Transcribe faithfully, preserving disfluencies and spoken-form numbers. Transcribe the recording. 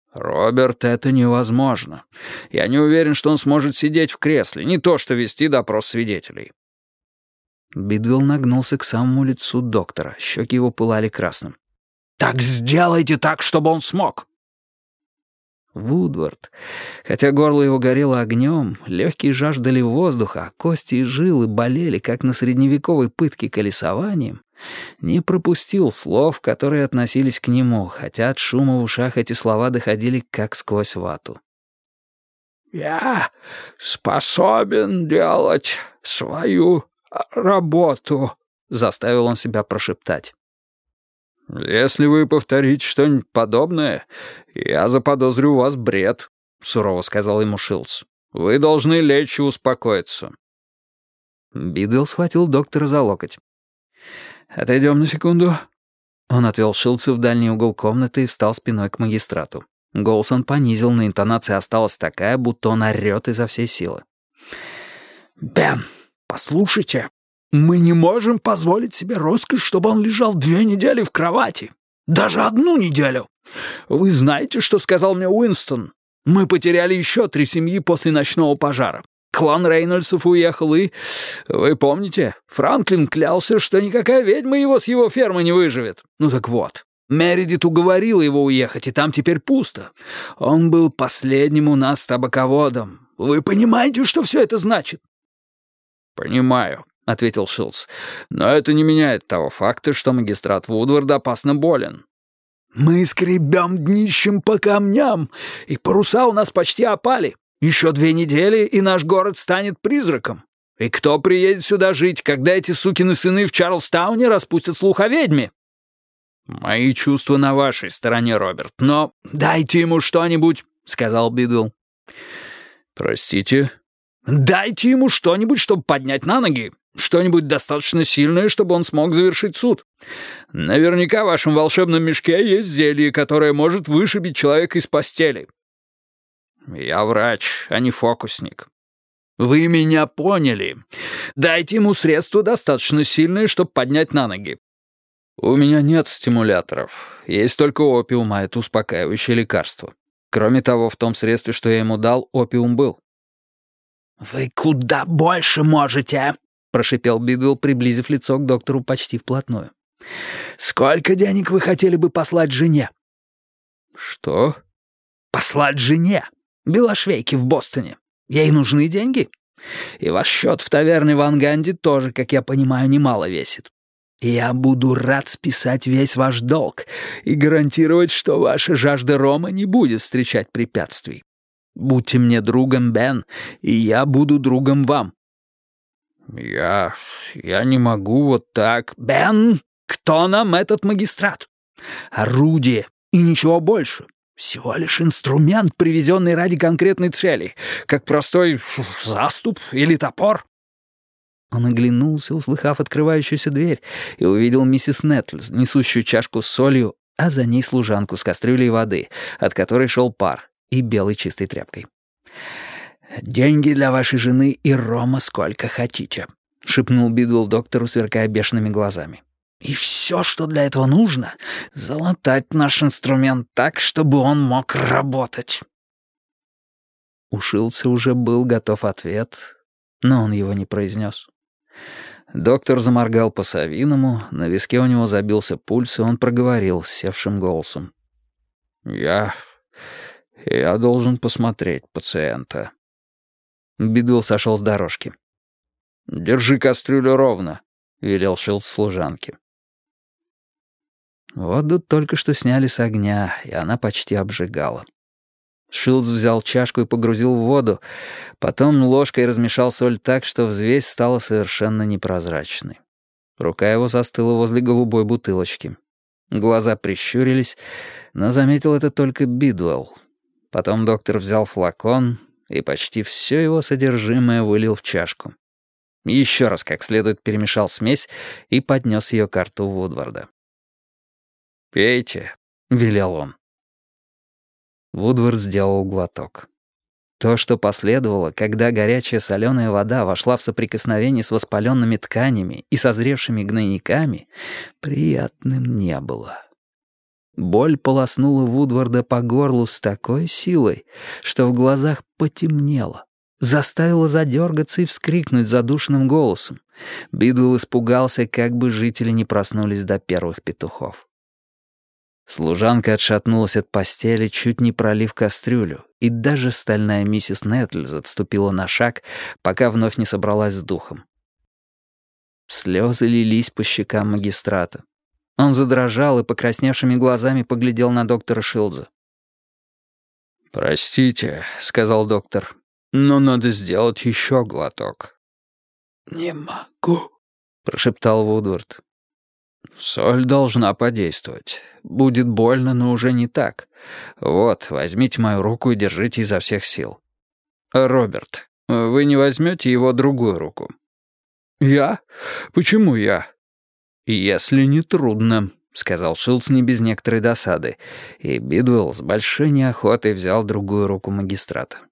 «Роберт, это невозможно. Я не уверен, что он сможет сидеть в кресле, не то что вести допрос свидетелей». Бидвелл нагнулся к самому лицу доктора. Щеки его пылали красным. «Так сделайте так, чтобы он смог!» Вудвард, хотя горло его горело огнем, легкие жаждали воздуха, а кости и жилы болели, как на средневековой пытке колесованием, не пропустил слов, которые относились к нему, хотя от шума в ушах эти слова доходили как сквозь вату. «Я способен делать свою работу», — заставил он себя прошептать. «Если вы повторите что-нибудь подобное, я заподозрю у вас бред», — сурово сказал ему Шилдс. «Вы должны лечь и успокоиться». Бидвелл схватил доктора за локоть. «Отойдем на секунду». Он отвел Шилдса в дальний угол комнаты и встал спиной к магистрату. Голос он понизил, но интонация осталась такая, будто он орёт изо всей силы. «Бен, послушайте, мы не можем позволить себе роскошь, чтобы он лежал две недели в кровати. Даже одну неделю. Вы знаете, что сказал мне Уинстон? Мы потеряли еще три семьи после ночного пожара. Клан Рейнольдсов уехал и... Вы помните, Франклин клялся, что никакая ведьма его с его фермы не выживет. Ну так вот, Мередит уговорила его уехать, и там теперь пусто. Он был последним у нас табаководом. Вы понимаете, что все это значит?» «Понимаю», — ответил Шилдс. «Но это не меняет того факта, что магистрат Вудвард опасно болен». «Мы скребем днищем по камням, и паруса у нас почти опали. Еще две недели, и наш город станет призраком. И кто приедет сюда жить, когда эти сукины сыны в Чарльстауне распустят слух о ведьме?» «Мои чувства на вашей стороне, Роберт, но дайте ему что-нибудь», — сказал Бидвелл. «Простите?» «Дайте ему что-нибудь, чтобы поднять на ноги. Что-нибудь достаточно сильное, чтобы он смог завершить суд. Наверняка в вашем волшебном мешке есть зелье, которое может вышибить человека из постели». «Я врач, а не фокусник». «Вы меня поняли. Дайте ему средство достаточно сильное, чтобы поднять на ноги». «У меня нет стимуляторов. Есть только опиум, а это успокаивающее лекарство. Кроме того, в том средстве, что я ему дал, опиум был». «Вы куда больше можете», — прошипел Бидвелл, приблизив лицо к доктору почти вплотную. «Сколько денег вы хотели бы послать жене?» «Что?» «Послать жене. Белошвейке в Бостоне. Ей нужны деньги. И ваш счет в таверне в Анганде тоже, как я понимаю, немало весит. Я буду рад списать весь ваш долг и гарантировать, что ваша жажда рома не будет встречать препятствий. Будьте мне другом, Бен, и я буду другом вам». «Я... я не могу вот так...» «Бен, кто нам этот магистрат? Орудие и ничего больше. Всего лишь инструмент, привезенный ради конкретной цели, как простой заступ или топор». Он оглянулся, услыхав открывающуюся дверь, и увидел миссис Нетлс, несущую чашку с солью, а за ней служанку с кастрюлей воды, от которой шел пар, и белой чистой тряпкой. «Деньги для вашей жены и рома сколько хотите», — шепнул Бидвелл доктору, сверкая бешеными глазами. «И все, что для этого нужно, залатать наш инструмент так, чтобы он мог работать». У Шилдса уже был готов ответ, но он его не произнес. Доктор заморгал по-совиному, на виске у него забился пульс, и он проговорил севшим голосом. «Я... я должен посмотреть пациента». Бидвелл сошел с дорожки. «Держи кастрюлю ровно», — велел Шилдс служанке. Воду только что сняли с огня, и она почти обжигала. Шилдс взял чашку и погрузил в воду, потом ложкой размешал соль так, что взвесь стала совершенно непрозрачной. Рука его застыла возле голубой бутылочки. Глаза прищурились, но заметил это только Бидвелл. Потом доктор взял флакон и почти все его содержимое вылил в чашку. Еще раз как следует перемешал смесь и поднес ее к рту Вудварда. «Пейте», — велел он. Вудвард сделал глоток. То, что последовало, когда горячая соленая вода вошла в соприкосновение с воспаленными тканями и созревшими гнойниками, приятным не было. Боль полоснула Вудварда по горлу с такой силой, что в глазах потемнело. Заставила задергаться и вскрикнуть задушенным голосом. Бидуэлл испугался, как бы жители не проснулись до первых петухов. Служанка отшатнулась от постели, чуть не пролив кастрюлю, и даже стальная миссис Нетльз отступила на шаг, пока вновь не собралась с духом. Слезы лились по щекам магистрата. Он задрожал и покрасневшими глазами поглядел на доктора Шилдза. «Простите», — сказал доктор, — «но надо сделать еще глоток». «Не могу», — прошептал Вудвард. «Соль должна подействовать. Будет больно, но уже не так. Вот, возьмите мою руку и держите изо всех сил. Роберт, вы не возьмете его другую руку?» «Я? Почему я?» «Если не трудно», — сказал Шилдз не без некоторой досады, и Бидуэлл с большой неохотой взял другую руку магистрата.